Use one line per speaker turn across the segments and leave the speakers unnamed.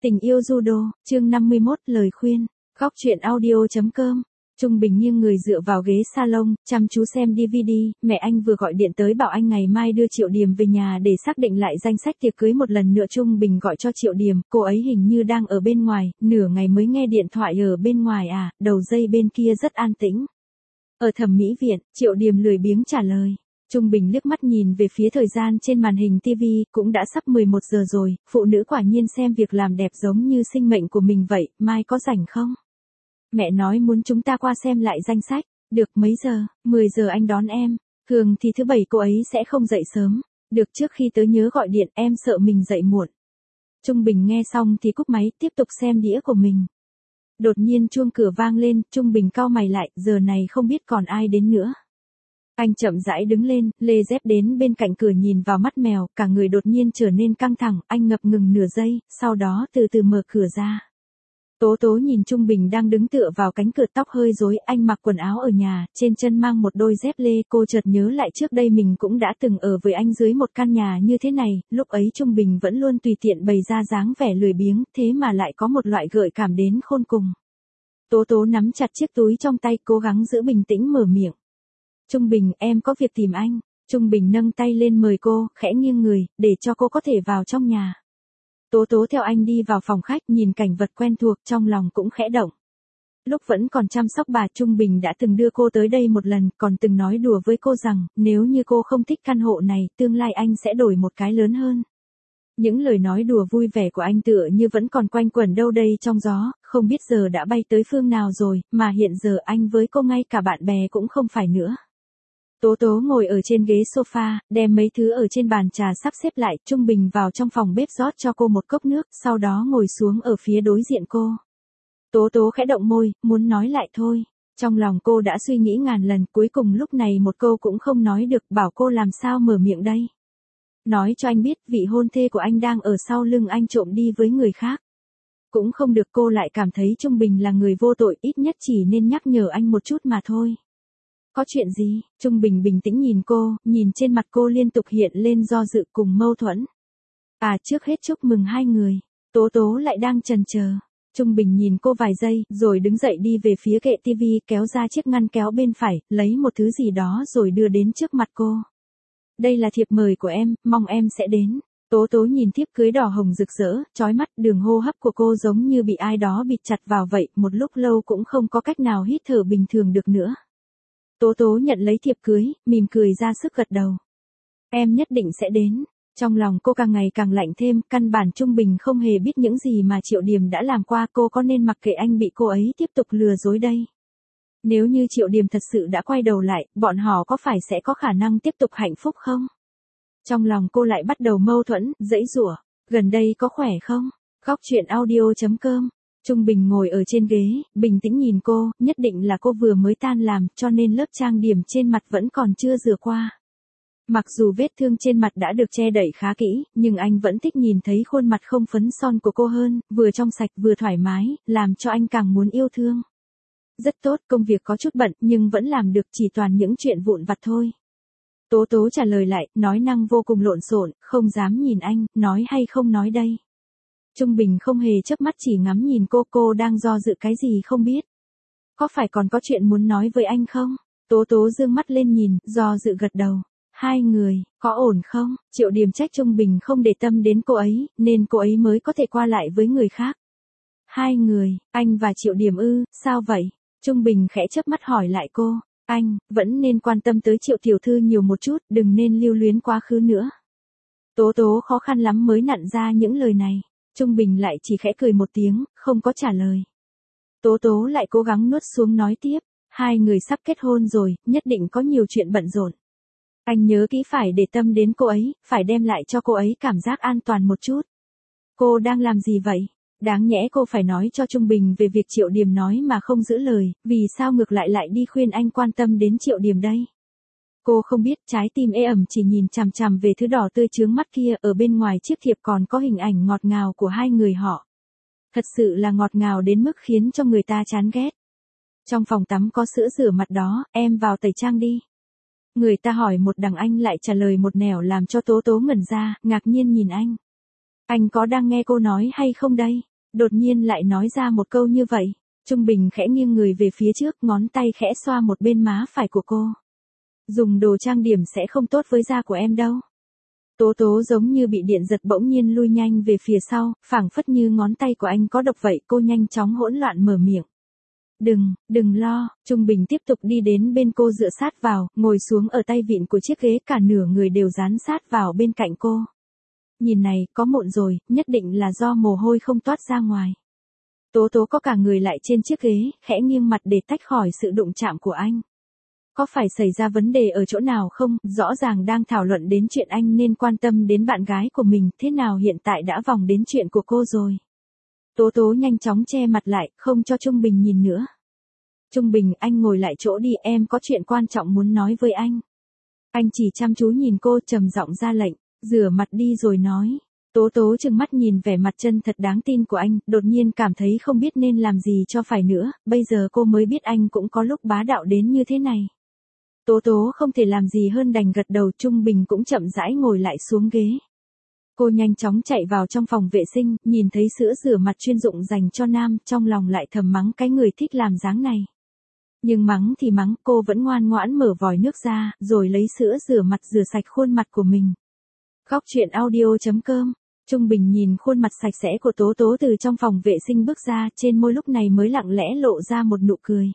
Tình yêu judo, chương 51, lời khuyên. Góc truyện audio.com. Trung Bình nghiêng người dựa vào ghế salon, chăm chú xem DVD, mẹ anh vừa gọi điện tới bảo anh ngày mai đưa Triệu Điềm về nhà để xác định lại danh sách tiệc cưới một lần nữa. Trung Bình gọi cho Triệu Điềm, cô ấy hình như đang ở bên ngoài, nửa ngày mới nghe điện thoại ở bên ngoài à, đầu dây bên kia rất an tĩnh. Ở thẩm mỹ viện, Triệu Điềm lười biếng trả lời. Trung Bình liếc mắt nhìn về phía thời gian trên màn hình TV, cũng đã sắp 11 giờ rồi, phụ nữ quả nhiên xem việc làm đẹp giống như sinh mệnh của mình vậy, mai có rảnh không? Mẹ nói muốn chúng ta qua xem lại danh sách, được mấy giờ, 10 giờ anh đón em, thường thì thứ bảy cô ấy sẽ không dậy sớm, được trước khi tớ nhớ gọi điện em sợ mình dậy muộn. Trung Bình nghe xong thì cúp máy tiếp tục xem đĩa của mình. Đột nhiên chuông cửa vang lên, Trung Bình cau mày lại, giờ này không biết còn ai đến nữa. Anh chậm rãi đứng lên, lê dép đến bên cạnh cửa nhìn vào mắt mèo, cả người đột nhiên trở nên căng thẳng, anh ngập ngừng nửa giây, sau đó từ từ mở cửa ra. Tố Tố nhìn Trung Bình đang đứng tựa vào cánh cửa, tóc hơi rối, anh mặc quần áo ở nhà, trên chân mang một đôi dép lê, cô chợt nhớ lại trước đây mình cũng đã từng ở với anh dưới một căn nhà như thế này, lúc ấy Trung Bình vẫn luôn tùy tiện bày ra dáng vẻ lười biếng, thế mà lại có một loại gợi cảm đến khôn cùng. Tố Tố nắm chặt chiếc túi trong tay, cố gắng giữ bình tĩnh mở miệng. Trung Bình, em có việc tìm anh. Trung Bình nâng tay lên mời cô, khẽ nghiêng người, để cho cô có thể vào trong nhà. Tố Tố theo anh đi vào phòng khách, nhìn cảnh vật quen thuộc, trong lòng cũng khẽ động. Lúc vẫn còn chăm sóc bà, Trung Bình đã từng đưa cô tới đây một lần, còn từng nói đùa với cô rằng, nếu như cô không thích căn hộ này, tương lai anh sẽ đổi một cái lớn hơn. Những lời nói đùa vui vẻ của anh tựa như vẫn còn quanh quẩn đâu đây trong gió, không biết giờ đã bay tới phương nào rồi, mà hiện giờ anh với cô ngay cả bạn bè cũng không phải nữa. Tố Tố ngồi ở trên ghế sofa, đem mấy thứ ở trên bàn trà sắp xếp lại, Trung Bình vào trong phòng bếp rót cho cô một cốc nước, sau đó ngồi xuống ở phía đối diện cô. Tố Tố khẽ động môi, muốn nói lại thôi. Trong lòng cô đã suy nghĩ ngàn lần, cuối cùng lúc này một câu cũng không nói được, bảo cô làm sao mở miệng đây. Nói cho anh biết vị hôn thê của anh đang ở sau lưng anh trộm đi với người khác. Cũng không được, cô lại cảm thấy Trung Bình là người vô tội, ít nhất chỉ nên nhắc nhở anh một chút mà thôi. Có chuyện gì? Trung Bình bình tĩnh nhìn cô, nhìn trên mặt cô liên tục hiện lên do dự cùng mâu thuẫn. À, trước hết chúc mừng hai người. Tố Tố lại đang chần chờ. Trung Bình nhìn cô vài giây, rồi đứng dậy đi về phía kệ tivi, kéo ra chiếc ngăn kéo bên phải, lấy một thứ gì đó rồi đưa đến trước mặt cô. Đây là thiệp mời của em, mong em sẽ đến. Tố Tố nhìn thiếp cưới đỏ hồng rực rỡ, chói mắt, đường hô hấp của cô giống như bị ai đó bịt chặt vào vậy, một lúc lâu cũng không có cách nào hít thở bình thường được nữa. Tố Tố nhận lấy thiệp cưới, mỉm cười ra sức gật đầu. Em nhất định sẽ đến. Trong lòng cô càng ngày càng lạnh thêm, căn bản Trung Bình không hề biết những gì mà Triệu Điềm đã làm qua, cô có nên mặc kệ anh bị cô ấy tiếp tục lừa dối đây? Nếu như Triệu Điềm thật sự đã quay đầu lại, bọn họ có phải sẽ có khả năng tiếp tục hạnh phúc không? Trong lòng cô lại bắt đầu mâu thuẫn, giãy giụa. Gần đây có khỏe không? Góc truyện audio.com. Trung Bình ngồi ở trên ghế, bình tĩnh nhìn cô, nhất định là cô vừa mới tan làm, cho nên lớp trang điểm trên mặt vẫn còn chưa rửa qua. Mặc dù vết thương trên mặt đã được che đậy khá kỹ, nhưng anh vẫn thích nhìn thấy khuôn mặt không phấn son của cô hơn, vừa trong sạch vừa thoải mái, làm cho anh càng muốn yêu thương. Rất tốt, công việc có chút bận, nhưng vẫn làm được, chỉ toàn những chuyện vụn vặt thôi. Tố Tố trả lời lại, nói năng vô cùng lộn xộn, không dám nhìn anh, nói hay không nói đây. Trung Bình không hề chớp mắt, chỉ ngắm nhìn cô đang do dự cái gì không biết. Có phải còn có chuyện muốn nói với anh không? Tố Tố dương mắt lên nhìn, do dự gật đầu. Hai người, có ổn không? Triệu Điềm trách Trung Bình không để tâm đến cô ấy, nên cô ấy mới có thể qua lại với người khác. Hai người, anh và Triệu Điềm ư, sao vậy? Trung Bình khẽ chớp mắt hỏi lại cô. Anh, vẫn nên quan tâm tới Triệu tiểu thư nhiều một chút, đừng nên lưu luyến quá khứ nữa. Tố Tố khó khăn lắm mới nặn ra những lời này. Trung Bình lại chỉ khẽ cười một tiếng, không có trả lời. Tố Tố lại cố gắng nuốt xuống nói tiếp. Hai người sắp kết hôn rồi, nhất định có nhiều chuyện bận rộn. Anh nhớ kỹ phải để tâm đến cô ấy, phải đem lại cho cô ấy cảm giác an toàn một chút. Cô đang làm gì vậy? Đáng nhẽ cô phải nói cho Trung Bình về việc Triệu Điềm nói mà không giữ lời, vì sao ngược lại đi khuyên anh quan tâm đến Triệu Điềm đây? Cô không biết, trái tim ê ẩm chỉ nhìn chằm chằm về thứ đỏ tươi chướng mắt kia, ở bên ngoài chiếc thiệp còn có hình ảnh ngọt ngào của hai người họ. Thật sự là ngọt ngào đến mức khiến cho người ta chán ghét. Trong phòng tắm có sữa rửa mặt đó, em vào tẩy trang đi. Người ta hỏi một đằng anh lại trả lời một nẻo, làm cho Tố Tố ngẩn ra, ngạc nhiên nhìn anh. Anh có đang nghe cô nói hay không đây? Đột nhiên lại nói ra một câu như vậy. Trung Bình khẽ nghiêng người về phía trước, ngón tay khẽ xoa một bên má phải của cô. Dùng đồ trang điểm sẽ không tốt với da của em đâu. Tố Tố giống như bị điện giật bỗng nhiên lui nhanh về phía sau, phảng phất như ngón tay của anh có độc vậy, cô nhanh chóng hỗn loạn mở miệng. Đừng lo, Trung Bình tiếp tục đi đến bên cô dựa sát vào, ngồi xuống ở tay vịn của chiếc ghế, cả nửa người đều dán sát vào bên cạnh cô. Nhìn này, có mụn rồi, nhất định là do mồ hôi không toát ra ngoài. Tố Tố có cả người lại trên chiếc ghế, khẽ nghiêng mặt để tách khỏi sự đụng chạm của anh. Có phải xảy ra vấn đề ở chỗ nào không? Rõ ràng đang thảo luận đến chuyện anh nên quan tâm đến bạn gái của mình, thế nào hiện tại đã vòng đến chuyện của cô rồi. Tố Tố nhanh chóng che mặt lại, không cho Trung Bình nhìn nữa. Trung Bình, anh ngồi lại chỗ đi, em có chuyện quan trọng muốn nói với anh. Anh chỉ chăm chú nhìn cô, trầm giọng ra lệnh, rửa mặt đi rồi nói. Tố Tố trừng mắt nhìn vẻ mặt chân thật đáng tin của anh, đột nhiên cảm thấy không biết nên làm gì cho phải nữa, bây giờ cô mới biết anh cũng có lúc bá đạo đến như thế này. Tố Tố không thể làm gì hơn đành gật đầu. Trung Bình cũng chậm rãi ngồi lại xuống ghế. Cô nhanh chóng chạy vào trong phòng vệ sinh, nhìn thấy sữa rửa mặt chuyên dụng dành cho nam, trong lòng lại thầm mắng cái người thích làm dáng này. Nhưng mắng thì mắng, cô vẫn ngoan ngoãn mở vòi nước ra, rồi lấy sữa rửa mặt rửa sạch khuôn mặt của mình. Góc truyện audio.com. Trung Bình nhìn khuôn mặt sạch sẽ của Tố Tố từ trong phòng vệ sinh bước ra, trên môi lúc này mới lặng lẽ lộ ra một nụ cười.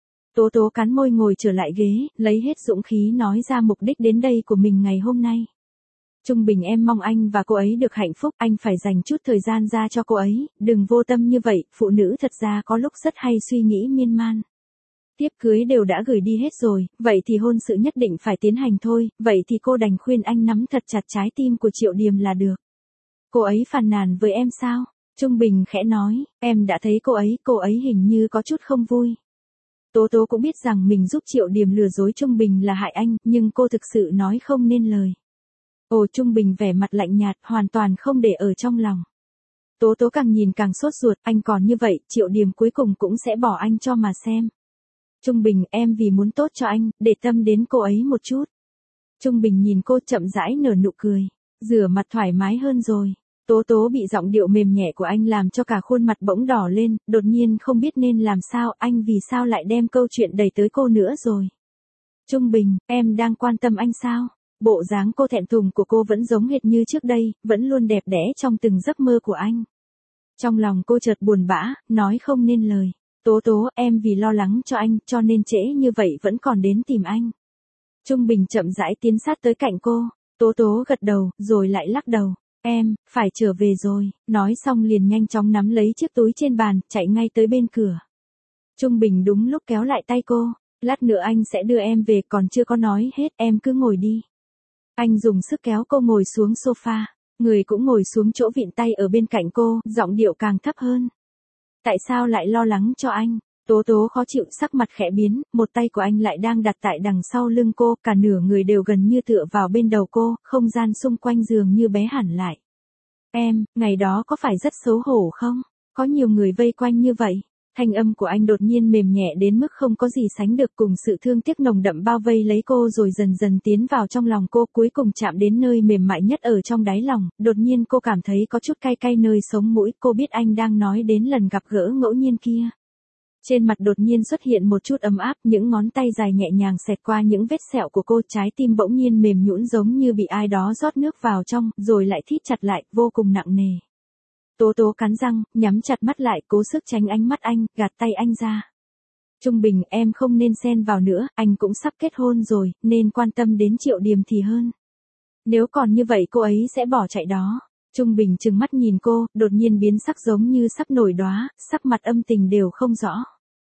Tố Tố cắn môi ngồi trở lại ghế, lấy hết dũng khí nói ra mục đích đến đây của mình ngày hôm nay. Trung Bình, em mong anh và cô ấy được hạnh phúc, anh phải dành chút thời gian ra cho cô ấy, đừng vô tâm như vậy, phụ nữ thật ra có lúc rất hay suy nghĩ miên man. Thiếp cưới đều đã gửi đi hết rồi, vậy thì hôn sự nhất định phải tiến hành thôi, vậy thì cô đành khuyên anh nắm thật chặt trái tim của Triệu Điềm là được. Cô ấy phàn nàn với em sao? Trung Bình khẽ nói, em đã thấy cô ấy hình như có chút không vui. Tố Tố cũng biết rằng mình giúp Triệu Điềm lừa dối Trung Bình là hại anh, nhưng cô thực sự nói không nên lời. Ồ, Trung Bình vẻ mặt lạnh nhạt, hoàn toàn không để ở trong lòng. Tố Tố càng nhìn càng sốt ruột, anh còn như vậy, Triệu Điềm cuối cùng cũng sẽ bỏ anh cho mà xem. Trung Bình, em vì muốn tốt cho anh, để tâm đến cô ấy một chút. Trung Bình nhìn cô chậm rãi nở nụ cười, rửa mặt thoải mái hơn rồi. Tố Tố bị giọng điệu mềm nhẹ của anh làm cho cả khuôn mặt bỗng đỏ lên, đột nhiên không biết nên làm sao, anh vì sao lại đem câu chuyện đẩy tới cô nữa rồi. Trung Bình, em đang quan tâm anh sao? Bộ dáng cô thẹn thùng của cô vẫn giống hệt như trước đây, vẫn luôn đẹp đẽ trong từng giấc mơ của anh. Trong lòng cô chợt buồn bã, nói không nên lời. Tố Tố, em vì lo lắng cho anh, cho nên trễ như vậy vẫn còn đến tìm anh. Trung Bình chậm rãi tiến sát tới cạnh cô. Tố Tố gật đầu, rồi lại lắc đầu. Em, phải trở về rồi, nói xong liền nhanh chóng nắm lấy chiếc túi trên bàn, chạy ngay tới bên cửa. Trung Bình đúng lúc kéo lại tay cô, lát nữa anh sẽ đưa em về, còn chưa có nói hết, em cứ ngồi đi. Anh dùng sức kéo cô ngồi xuống sofa, người cũng ngồi xuống chỗ vịn tay ở bên cạnh cô, giọng điệu càng thấp hơn. Tại sao lại lo lắng cho anh? Tố Tố khó chịu, sắc mặt khẽ biến, một tay của anh lại đang đặt tại đằng sau lưng cô, cả nửa người đều gần như tựa vào bên đầu cô, không gian xung quanh dường như bé hẳn lại. Em, ngày đó có phải rất xấu hổ không? Có nhiều người vây quanh như vậy. Thanh âm của anh đột nhiên mềm nhẹ đến mức không có gì sánh được, cùng sự thương tiếc nồng đậm bao vây lấy cô rồi dần dần tiến vào trong lòng cô, cuối cùng chạm đến nơi mềm mại nhất ở trong đáy lòng. Đột nhiên cô cảm thấy có chút cay cay nơi sống mũi, cô biết anh đang nói đến lần gặp gỡ ngẫu nhiên kia. Trên mặt đột nhiên xuất hiện một chút ấm áp, những ngón tay dài nhẹ nhàng xẹt qua những vết sẹo của cô, trái tim bỗng nhiên mềm nhũn giống như bị ai đó rót nước vào trong, rồi lại thít chặt lại, vô cùng nặng nề. Tố Tố cắn răng, nhắm chặt mắt lại, cố sức tránh ánh mắt anh, gạt tay anh ra. Trung Bình, em không nên xen vào nữa, anh cũng sắp kết hôn rồi, nên quan tâm đến Triệu Điềm thì hơn. Nếu còn như vậy cô ấy sẽ bỏ chạy đó. Trung Bình trừng mắt nhìn cô, đột nhiên biến sắc giống như sắp nổi đóa, sắc mặt âm tình đều không rõ.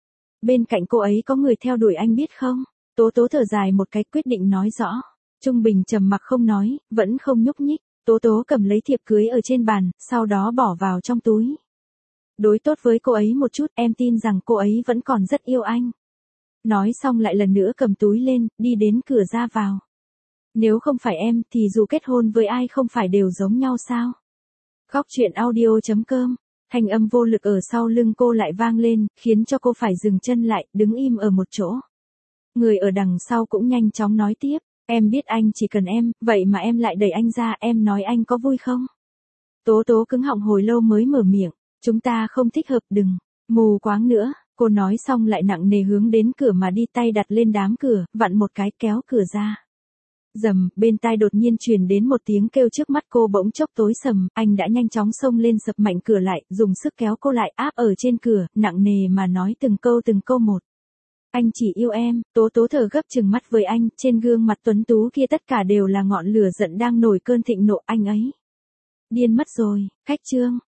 Bên cạnh cô ấy có người theo đuổi anh biết không? Tố Tố thở dài một cái, quyết định nói rõ. Trung Bình trầm mặc không nói, vẫn không nhúc nhích. Tố Tố cầm lấy thiệp cưới ở trên bàn, sau đó bỏ vào trong túi. Đối tốt với cô ấy một chút, em tin rằng cô ấy vẫn còn rất yêu anh. Nói xong lại lần nữa cầm túi lên, đi đến cửa ra vào. Nếu không phải em, thì dù kết hôn với ai không phải đều giống nhau sao? Góc truyện audio.com. Thanh âm vô lực ở sau lưng cô lại vang lên, khiến cho cô phải dừng chân lại, đứng im ở một chỗ. Người ở đằng sau cũng nhanh chóng nói tiếp. Em biết anh chỉ cần em, vậy mà em lại đẩy anh ra, em nói anh có vui không? Tố Tố cứng họng hồi lâu mới mở miệng. Chúng ta không thích hợp đừng, mù quáng nữa, cô nói xong lại nặng nề hướng đến cửa mà đi tay đặt lên đám cửa, vặn một cái kéo cửa ra. Rầm, bên tai đột nhiên truyền đến một tiếng kêu trước mắt cô bỗng chốc tối sầm, anh đã nhanh chóng xông lên sập mạnh cửa lại, dùng sức kéo cô lại áp ở trên cửa, nặng nề mà nói từng câu một. Anh chỉ yêu em, Tố Tố thở gấp trừng mắt với anh, trên gương mặt tuấn tú kia tất cả đều là ngọn lửa giận đang nổi cơn thịnh nộ anh ấy. Điên mất rồi, khách Trương.